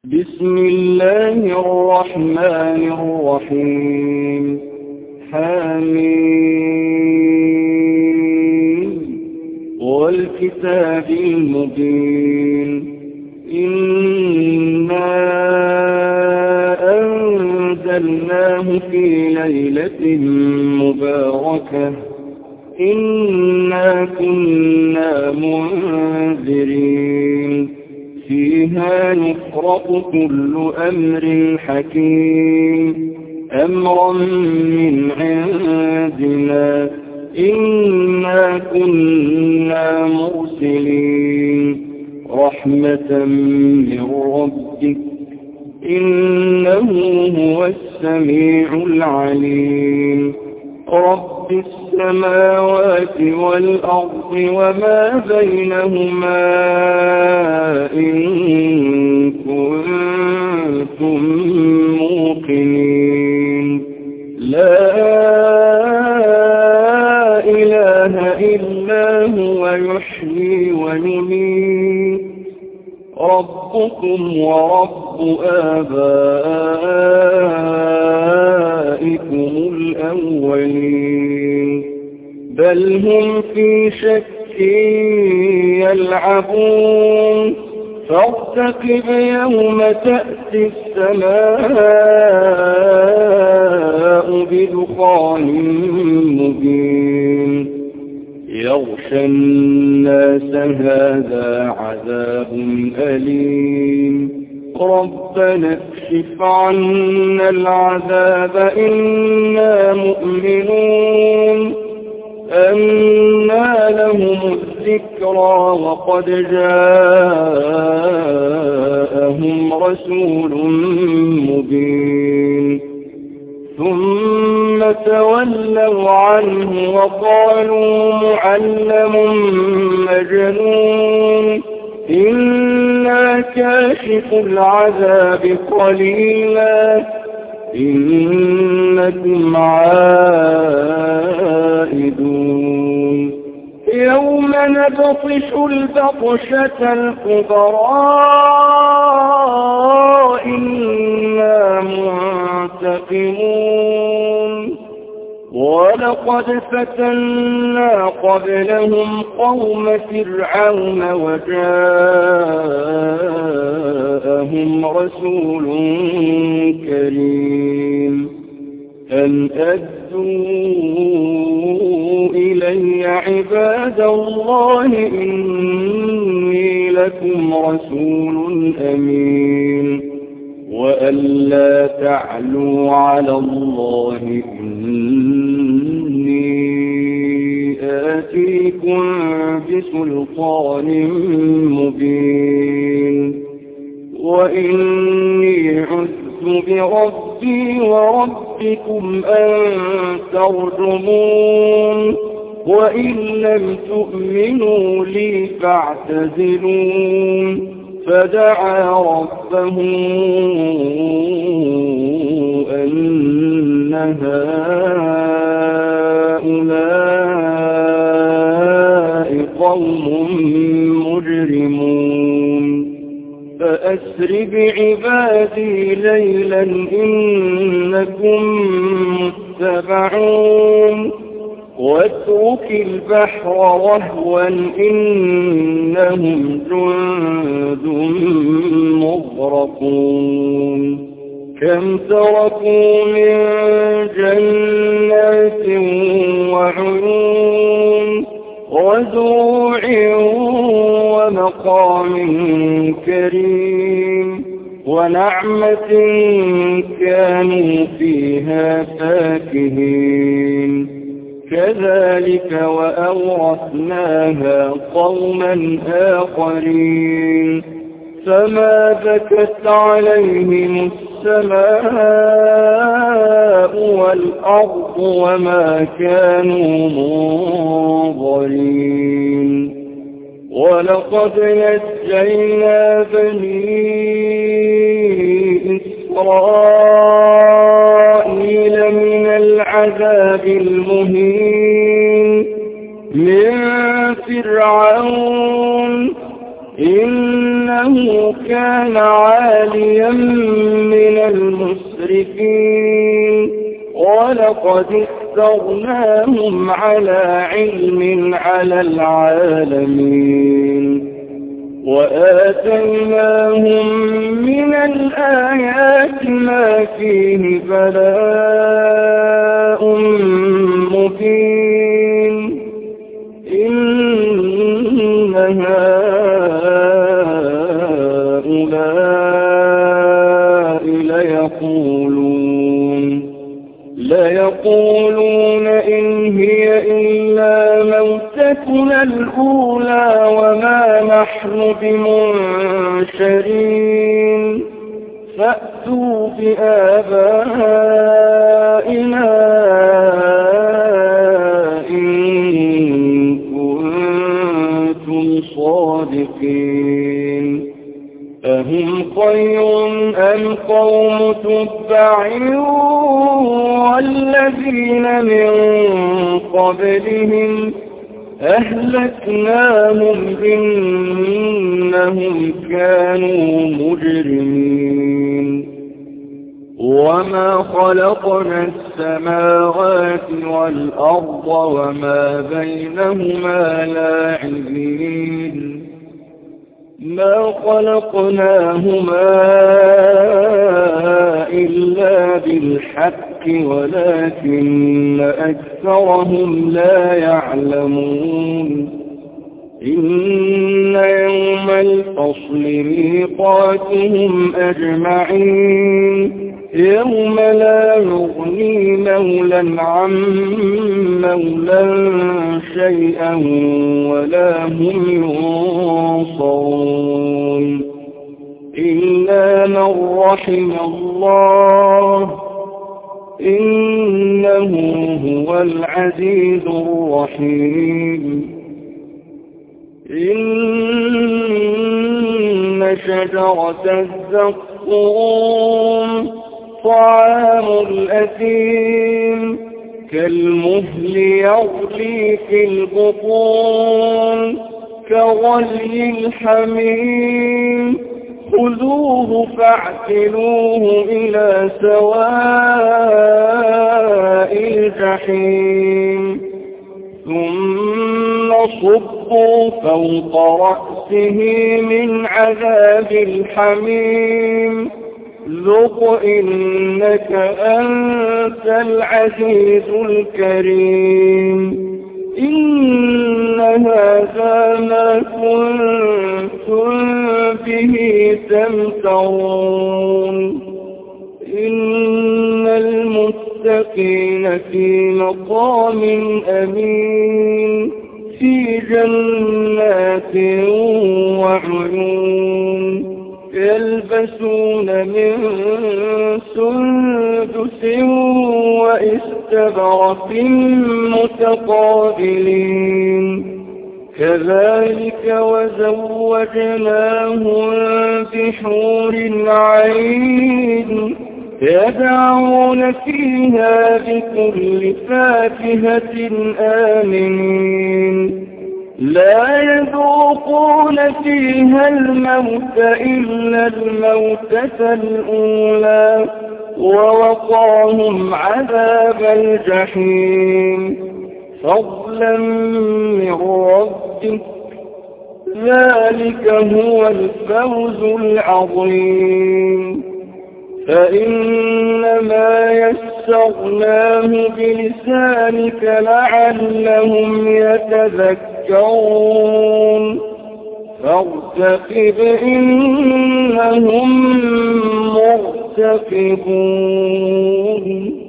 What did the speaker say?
بسم الله الرحمن الرحيم. حميم والكتاب المبين. إنا أنزلناه في ليلة مباركة إنا كنا منذرين فيها يفرق كل أمر حكيم أمرا من عندنا إنا كنا مرسلين رحمة من ربك إنه هو السميع العليم. رب السماوات والأرض وما بينهما إن كنتم موقنين. لا إله إلا هو يحيي ويميت ربكم ورب آبائكم الأولين بل هم في شك يلعبون فارتقب يوم تأتي السماء بدخان مبين يغشى الناس هذا عذاب أليم ربنا اكشف عنا العذاب إنا مؤمنون. أنى لهم الذكرى وقد جاءهم رسول مبين ثم تولوا عنه وقالوا معلم مجنون إنا كاشف العذاب قليلا إنكم عائدون. يوم نبطش البطشة الكبرى إنا منتقمون. ولقد فتنا قبلهم قوم فرعون وجاءهم رسول كريم أن أدوا إلي عباد الله إني لكم رسول أمين وأن لا تعلوا على الله إني آتيكم بسلطان مبين وإني عذت بربي وربكم أن ترجمون وإن لم تؤمنوا لي فاعتزلون. فدعا ربه أن هؤلاء قوم مجرمون فأسر بعبادي ليلا إنكم متبعون واترك البحر رهوا إنهم جند مغرقون كم تركوا من جنات وعيون وزروع ومقام كريم ونعمة كانوا فيها فاكهين كذلك وأورثناها قوما آخرين فما بكت عليهم السماء والأرض وما كانوا منظرين. ولقد نجينا بني إسرائيل من العذاب المهين من فرعون إنه إنه كان عاليا من المسرفين ولقد اخترناهم على علم على العالمين وآتيناهم من الآيات ما فيه بلاء مبين إن هؤلاء ليقولون إن هي إلا موتتنا الأولى وما نحن بمنشرين فأتوا بآبائنا إن كنتم صادقين أهم خير أم قوم تبع والذين من قبلهم أهلكناهم إنهم كانوا مجرمين وما خلقنا السماوات والأرض وما بينهما لاعبين ما خلقناهما إلا بالحق ولكن أكثرهم لا يعلمون إن يوم الفصل ميقاتهم أجمعين يوم لا يغني مولا عن مولا شيئا ولا هم ينصرون إلا من رحم الله إنه هو العزيز الرحيم إن شجرة الزقوم طعام الأثيم كالمهل يغلي في البطون كغلي الحميم خذوه فاعتلوه إلى سواء الجحيم ثم صبوا فوق رأسه من عذاب الحميم ذق إنك أنت العزيز الكريم إن هذا ما كنتم به تمترون إن المتقين في مقام أمين في جنات وعيون يلبسون من سندس واستبرق متقابلين كذلك وزوجناهم بحور عين يدعون فيها بكل فاكهة آمنين لا يذوقون فيها الموت إلا الموتة الأولى ووقاهم عذاب الجحيم فضلا من ربك ذلك هو الفوز العظيم فإنما يسرناه بلسانك لعلهم يتذكرون فارتقب إنهم مرتقبون